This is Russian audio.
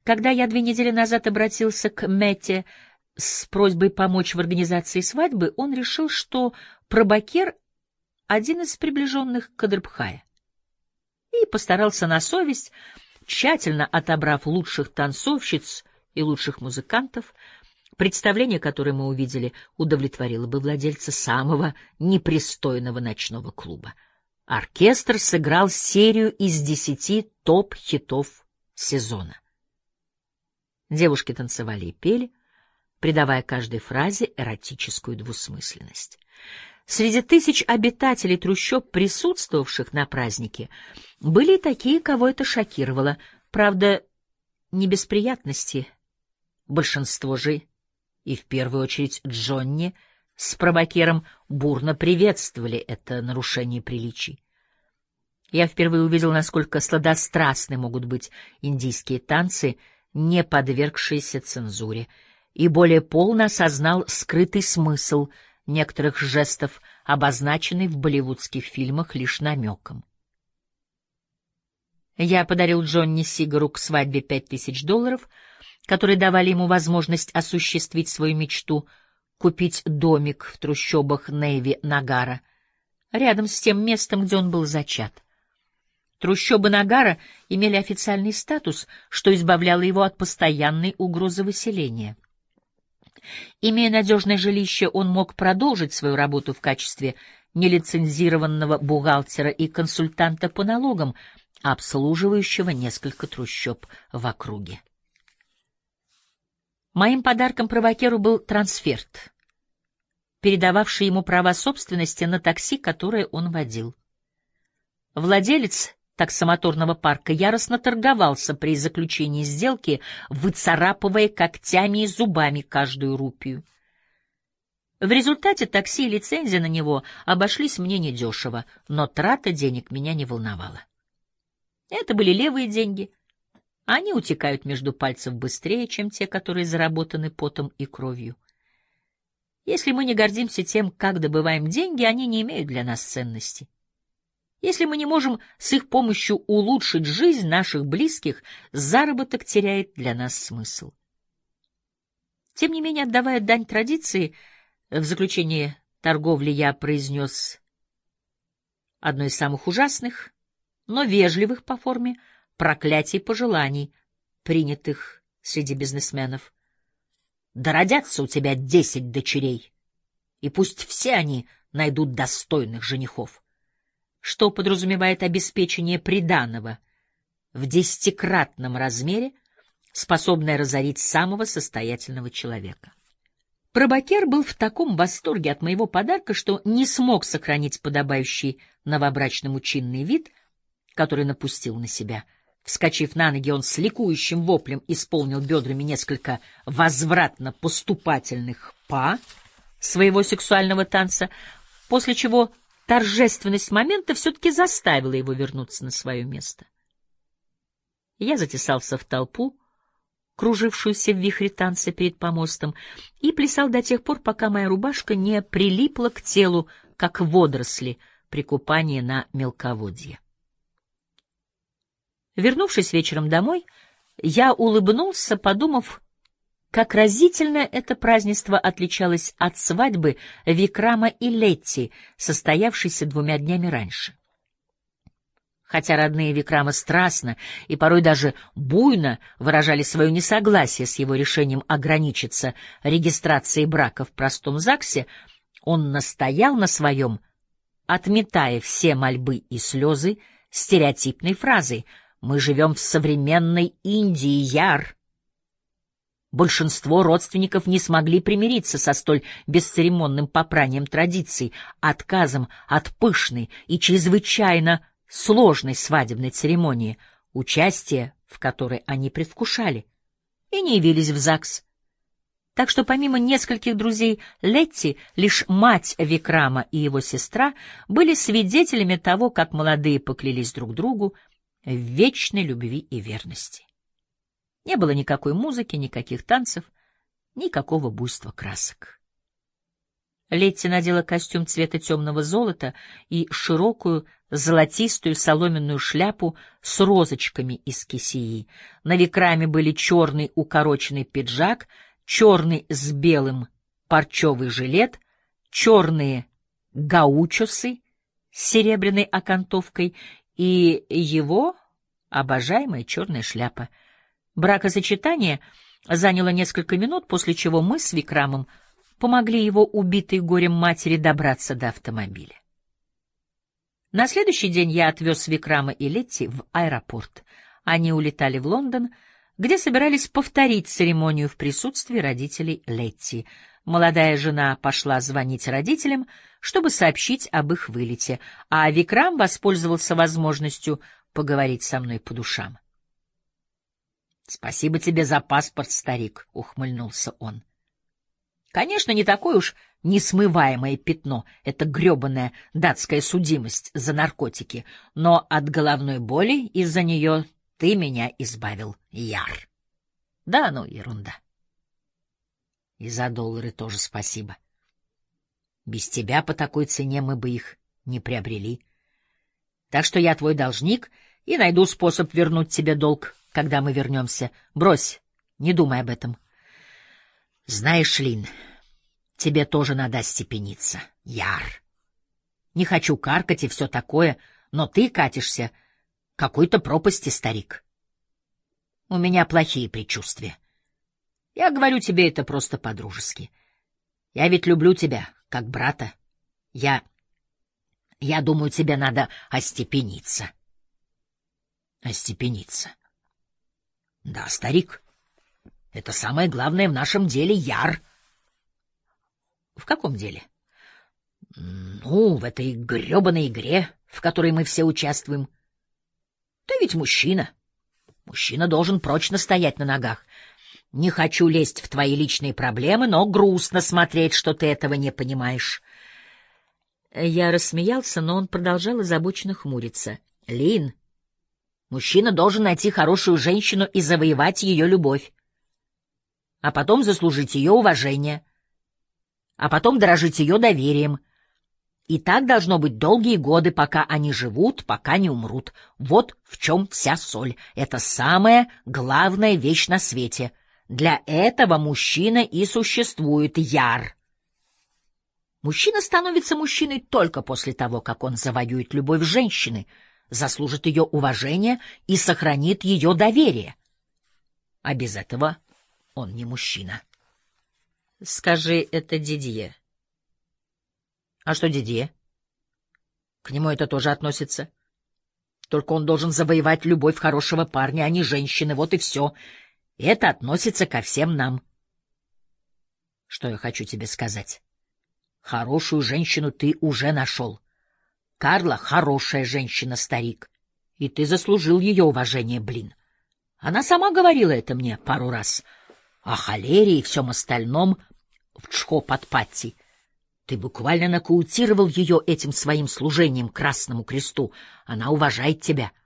Когда я 2 недели назад обратился к Мэтте с просьбой помочь в организации свадьбы, он решил, что Пробакер — один из приближенных Кадрбхая, и постарался на совесть, тщательно отобрав лучших танцовщиц и лучших музыкантов. Представление, которое мы увидели, удовлетворило бы владельца самого непристойного ночного клуба. Оркестр сыграл серию из 10 топ-хитов сезона. Девушки танцевали и пели, придавая каждой фразе эротическую двусмысленность. Среди тысяч обитателей трущоб, присутствовавших на празднике, были и такие, кого это шокировало. Правда, не без приятности. Большинство же, и в первую очередь Джонни с Пробакером, бурно приветствовали это нарушение приличий. Я впервые увидел, насколько сладострастны могут быть индийские танцы, не подвергшиеся цензуре, и более полно осознал скрытый смысл некоторых жестов, обозначенный в болливудских фильмах лишь намеком. Я подарил Джонни Сигару к свадьбе $5000, которые давали ему возможность осуществить свою мечту — купить домик в трущобах Неви-Нагара, рядом с тем местом, где он был зачат. Трущобы Нагара имели официальный статус, что избавляло его от постоянной угрозы выселения. Имея надежное жилище, он мог продолжить свою работу в качестве нелицензированного бухгалтера и консультанта по налогам, обслуживающего несколько трущоб в округе. Моим подарком Пробакеру был трансферт, передававший ему права собственности на такси, которое он водил. Владелец таксомоторного парка яростно торговался при заключении сделки, выцарапывая когтями и зубами каждую рупию. В результате такси и лицензия на него обошлись мне недешево, но трата денег меня не волновала. Это были левые деньги. Они утекают между пальцев быстрее, чем те, которые заработаны потом и кровью. Если мы не гордимся тем, как добываем деньги, они не имеют для нас ценности. Если мы не можем с их помощью улучшить жизнь наших близких, заработок теряет для нас смысл. Тем не менее, отдавая дань традиции, в заключение торговли я произнес одно из самых ужасных, но вежливых по форме проклятий пожеланий, принятых среди бизнесменов. Да родятся у тебя 10 дочерей, и пусть все они найдут достойных женихов, что подразумевает обеспечение приданого в 10-кратном размере, способное разорить самого состоятельного человека. Пробакер был в таком восторге от моего подарка, что не смог сохранить подобающий новобрачному чинный вид, который напустил на себя. Вскочив на ноги, он с ликующим воплем исполнил бедрами несколько возвратно-поступательных па своего сексуального танца, после чего торжественность момента все-таки заставила его вернуться на свое место. Я затесался в толпу, кружившуюся в вихре танца перед помостом, и плясал до тех пор, пока моя рубашка не прилипла к телу, как водоросли при купании на мелководье. Вернувшись вечером домой, я улыбнулся, подумав, как разительно это празднество отличалось от свадьбы Викрама и Летти, состоявшейся 2 днями раньше. Хотя родные Викрама страстно и порой даже буйно выражали свое несогласие с его решением ограничиться регистрацией брака в простом ЗАГСе, он настоял на своем, отметая все мольбы и слезы стереотипной фразой: «Мы живем в современной Индии, Яр». Большинство родственников не смогли примириться со столь бесцеремонным попранием традиций, отказом от пышной и чрезвычайно сложной свадебной церемонии, участие в которой они предвкушали, и не явились в ЗАГС. Так что помимо нескольких друзей Летти, лишь мать Викрама и его сестра были свидетелями того, как молодые поклялись друг другу в вечной любви и верности. Не было никакой музыки, никаких танцев, никакого буйства красок. Летти надела костюм цвета темного золота и широкую, золотистую соломенную шляпу с розочками из кисеи. На Викраме были черный укороченный пиджак, черный с белым парчевый жилет, черные гаучосы с серебряной окантовкой и его обожаемая черная шляпа. Бракосочетание заняло несколько минут, после чего мы с Викрамом помогли его убитой горем матери добраться до автомобиля. На следующий день я отвез Викрама и Летти в аэропорт. Они улетали в Лондон, где собирались повторить церемонию в присутствии родителей Летти. Молодая жена пошла звонить родителям, чтобы сообщить об их вылете, а Викрам воспользовался возможностью поговорить со мной по душам. — Спасибо тебе за паспорт, старик, — ухмыльнулся он. — Конечно, не такое уж несмываемое пятно, это гребаная датская судимость за наркотики, но от головной боли из-за нее ты меня избавил, Яр. Да, ну, ерунда. И за доллары тоже спасибо. Без тебя по такой цене мы бы их не приобрели. Так что я твой должник и найду способ вернуть тебе долг, когда мы вернемся. Брось, не думай об этом. Знаешь, Лин, тебе тоже надо остепениться, Яр. Не хочу каркать и все такое, но ты катишься к какой-то пропасти, старик. У меня плохие предчувствия. Я говорю тебе это просто по-дружески. Я ведь люблю тебя, как брата. Я думаю, тебе надо остепениться. Остепениться. Да, старик, это самое главное в нашем деле, Яр. В каком деле? Ну, в этой гребаной игре, в которой мы все участвуем. Ты ведь мужчина. Мужчина должен прочно стоять на ногах. Не хочу лезть в твои личные проблемы, но грустно смотреть, что ты этого не понимаешь. Я рассмеялся, но он продолжал озабоченно хмуриться. Лин, мужчина должен найти хорошую женщину и завоевать ее любовь, а потом заслужить ее уважение, а потом дорожить ее доверием. И так должно быть долгие годы, пока они живут, пока не умрут. Вот в чем вся соль. Это самая главная вещь на свете. Для этого мужчина и существует, Яр. Мужчина становится мужчиной только после того, как он завоюет любовь женщины, заслужит ее уважение и сохранит ее доверие. А без этого он не мужчина. Скажи это Дидье. А что Дидье? К нему это тоже относится. Только он должен завоевать любовь хорошего парня, а не женщины, вот и все. Это относится ко всем нам. Что я хочу тебе сказать? Хорошую женщину ты уже нашел. Карла — хорошая женщина, старик. И ты заслужил ее уважение, блин. Она сама говорила это мне пару раз. О холере и всем остальном в Чхопатпати. Ты буквально нокаутировал ее этим своим служением Красному Кресту. Она уважает тебя.